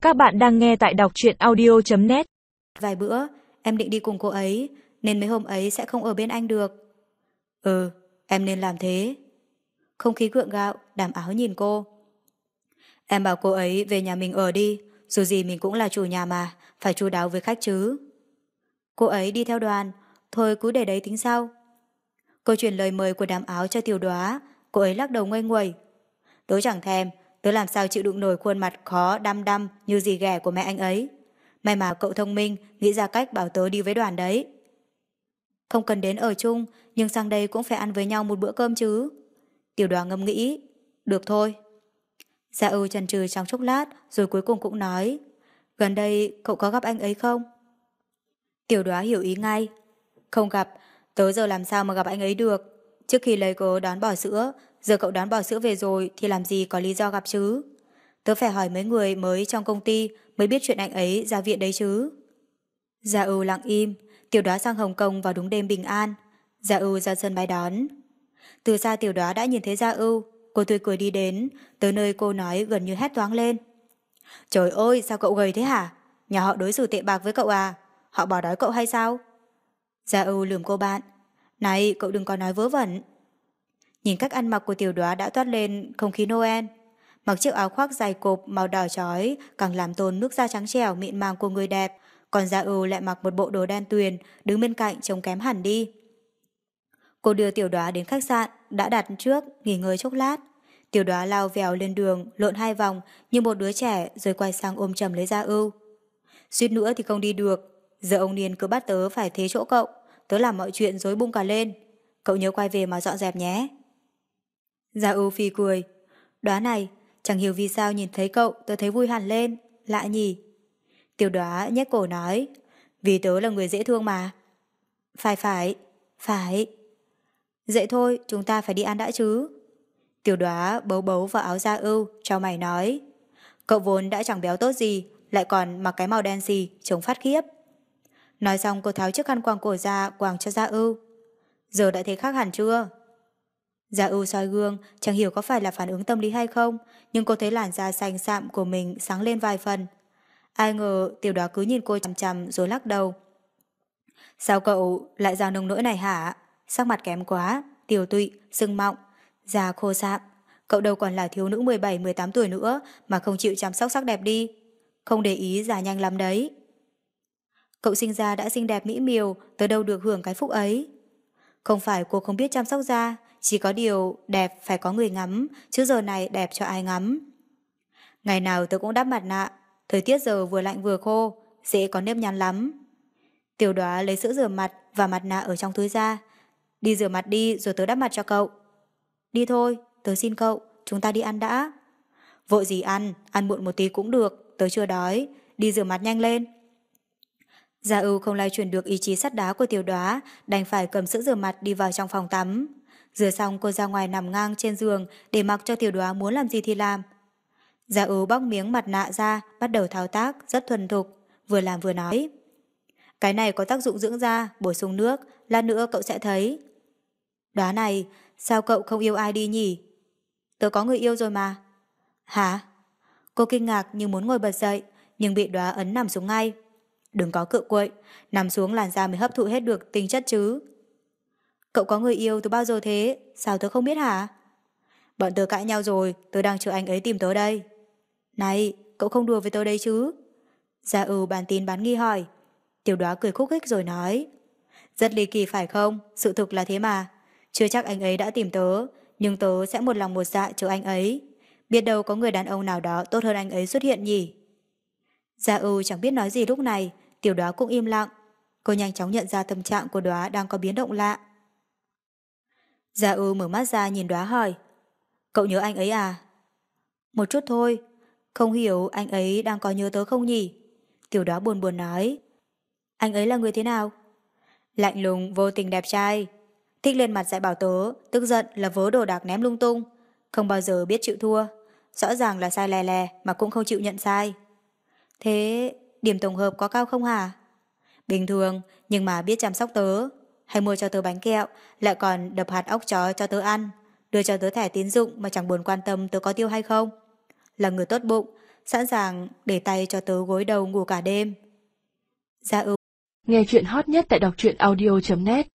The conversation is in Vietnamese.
Các bạn đang nghe tại đọc truyện audio.net. Vài bữa, em định đi cùng cô ấy, nên mấy hôm ấy sẽ không ở bên anh được. Ừ, em nên làm thế. Không khí gượng gạo, Đàm Áo nhìn cô. Em bảo cô ấy về nhà mình ở đi, dù gì mình cũng là chủ nhà mà, phải chu đáo với khách chứ. Cô ấy đi theo đoàn, thôi cứ để đấy tính sau. Cô truyền lời mời của Đàm Áo cho Tiểu Đóa, cô ấy lắc đầu nguây nguẩy. Tớ chẳng thèm, tớ làm sao chịu đựng nổi khuôn mặt khó đăm đăm như dì ghẻ của mẹ anh ấy. May mà cậu thông minh, nghĩ ra cách bảo tớ đi với đoàn đấy. Không cần đến ở chung, nhưng sang đây cũng phải ăn với nhau một bữa cơm chứ. Tiểu Đoá ngẫm nghĩ. Được thôi. Dạ chần chừ trong chốc lát, rồi cuối cùng cũng nói. Gần đây cậu có gặp anh ấy không? Tiểu Đoá hiểu ý ngay. Không gặp, tớ giờ làm sao mà gặp anh ấy được. Trước khi lấy cớ đón bò sữa, giờ cậu đón bò sữa về rồi thì làm gì có lý do gặp chứ. Tớ phải hỏi mấy người mới trong công ty mới biết chuyện anh ấy ra viện đấy chứ. Dạ lặng im. Tiểu Đoá sang Hồng Kông vào đúng đêm bình an. Dạ ra sân bay đón. Từ xa Tiểu Đoá đã nhìn thấy Dạ cô tươi cười đi đến, tới nơi cô nói gần như hét toáng lên. Trời ơi, sao cậu gầy thế hả? Nhà họ đối xử tệ bạc với cậu à? Họ bỏ đói cậu hay sao? Dạ lườm cô bạn. Này, cậu đừng có nói vớ vẩn. Nhìn cách ăn mặc của Tiểu Đoá đã toát lên không khí Noel. Mặc chiếc áo khoác dài cộp màu đỏ chói càng làm tôn nước da trắng trẻo mịn màng của người đẹp, còn Dạ lại mặc một bộ đồ đen tuyền, đứng bên cạnh trông kém hẳn đi. Cô đưa Tiểu Đoá đến khách sạn đã đặt trước, nghỉ ngơi chốc lát. Tiểu Đoá lao vèo lên đường, lộn 2 vòng như một đứa trẻ rồi quay sang ôm chầm lấy Dạ Suýt nữa thì không đi được. Giờ ông Niên cứ bắt tớ phải thế chỗ cậu, tớ làm mọi chuyện rối bung cả lên. Cậu nhớ quay về mà dọn dẹp nhé. Dạ phì cười. Đoá này, chẳng hiểu vì sao nhìn thấy cậu tớ thấy vui hẳn lên, lạ nhỉ. Tiểu Đoá nhếch cổ nói. Vì tớ là người dễ thương mà. Phải. Dậy thôi, chúng ta phải đi ăn đã chứ. Tiểu Đoá bấu bấu vào áo Dạ trao mày nói. Cậu vốn đã chẳng béo tốt gì, lại còn mặc cái màu đen xì, trông phát khiếp. Nói xong cô tháo chiếc khăn quàng cổ ra quàng cho Dạ Giờ đã thấy khác hẳn chưa? Dạ soi gương, chẳng hiểu có phải là phản ứng tâm lý hay không, nhưng cô thấy làn da xanh xạm của mình sáng lên vài phần. Ai ngờ Tiểu Đoá cứ nhìn cô chằm chằm rồi lắc đầu. Sao cậu lại già nông nỗi này hả? Sắc mặt kém quá, tiểu tụy, sưng mọng, da khô sạm. Cậu đâu còn là thiếu nữ 17-18 tuổi nữa mà không chịu chăm sóc sắc đẹp đi. Không để ý già nhanh lắm đấy. Cậu sinh ra đã xinh đẹp mỹ miều, tớ đâu được hưởng cái phúc ấy. Không phải cô không biết chăm sóc da, chỉ có điều đẹp phải có người ngắm, chứ giờ này đẹp cho ai ngắm. Ngày nào tớ cũng đắp mặt nạ, thời tiết giờ vừa lạnh vừa khô, dễ có nếp nhăn lắm. Tiểu Đoá lấy sữa rửa mặt và mặt nạ ở trong túi ra. Đi rửa mặt đi rồi tớ đắp mặt cho cậu. Đi thôi, tớ xin cậu, chúng ta đi ăn đã. Vội gì ăn muộn một tí cũng được, tớ chưa đói, đi rửa mặt nhanh lên. Gia không lay chuyển được ý chí sắt đá của Tiểu Đoá, đành phải cầm sữa rửa mặt đi vào trong phòng tắm. Rửa xong cô ra ngoài nằm ngang trên giường để mặc cho Tiểu Đoá muốn làm gì thì làm. Gia bóc miếng mặt nạ ra, bắt đầu thao tác rất thuần thục, vừa làm vừa nói. Cái này có tác dụng dưỡng da, bổ sung nước, lát nữa cậu sẽ thấy. Đoá này, sao cậu không yêu ai đi nhỉ? Tớ có người yêu rồi mà. Hả? Cô kinh ngạc như muốn ngồi bật dậy, nhưng bị Đoá ấn nằm xuống ngay. Đừng có cự quậy, nằm xuống làn da mới hấp thụ hết được tinh chất chứ. Cậu có người yêu từ bao giờ thế? Sao tớ không biết hả? Bọn tớ cãi nhau rồi, tớ đang chờ anh ấy tìm tớ đây. Này, cậu không đùa với tớ đây chứ? Gia bán tín bán nghi hỏi. Tiểu Đoá cười khúc khích rồi nói. Rất ly kỳ phải không? Sự thực là thế mà. Chưa chắc anh ấy đã tìm tớ, nhưng tớ sẽ một lòng một dạ chờ anh ấy. Biết đâu có người đàn ông nào đó tốt hơn anh ấy xuất hiện nhỉ? Gia chẳng biết nói gì lúc này, Tiểu Đoá cũng im lặng. Cô nhanh chóng nhận ra tâm trạng của Đoá đang có biến động lạ. Gia mở mắt ra nhìn Đoá hỏi. Cậu nhớ anh ấy à? Một chút thôi. Không hiểu anh ấy đang có nhớ tớ không nhỉ? Tiểu Đoá buồn buồn nói. Anh ấy là người thế nào? Lạnh lùng, vô tình đẹp trai. Thích lên mặt dạy bảo tớ, tức giận là vớ đồ đạc ném lung tung. Không bao giờ biết chịu thua. Rõ ràng là sai lè lè mà cũng không chịu nhận sai. Thế điểm tổng hợp có cao không hả? Bình thường, nhưng mà biết chăm sóc tớ. Hay mua cho tớ bánh kẹo, lại còn đập hạt óc chó cho tớ ăn. Đưa cho tớ thẻ tín dụng mà chẳng buồn quan tâm tớ có tiêu hay không. Là người tốt bụng, sẵn sàng để tay cho tớ gối đầu ngủ cả đêm. Gia Ưu Nghe chuyện hot nhất tại đọc truyện audio.net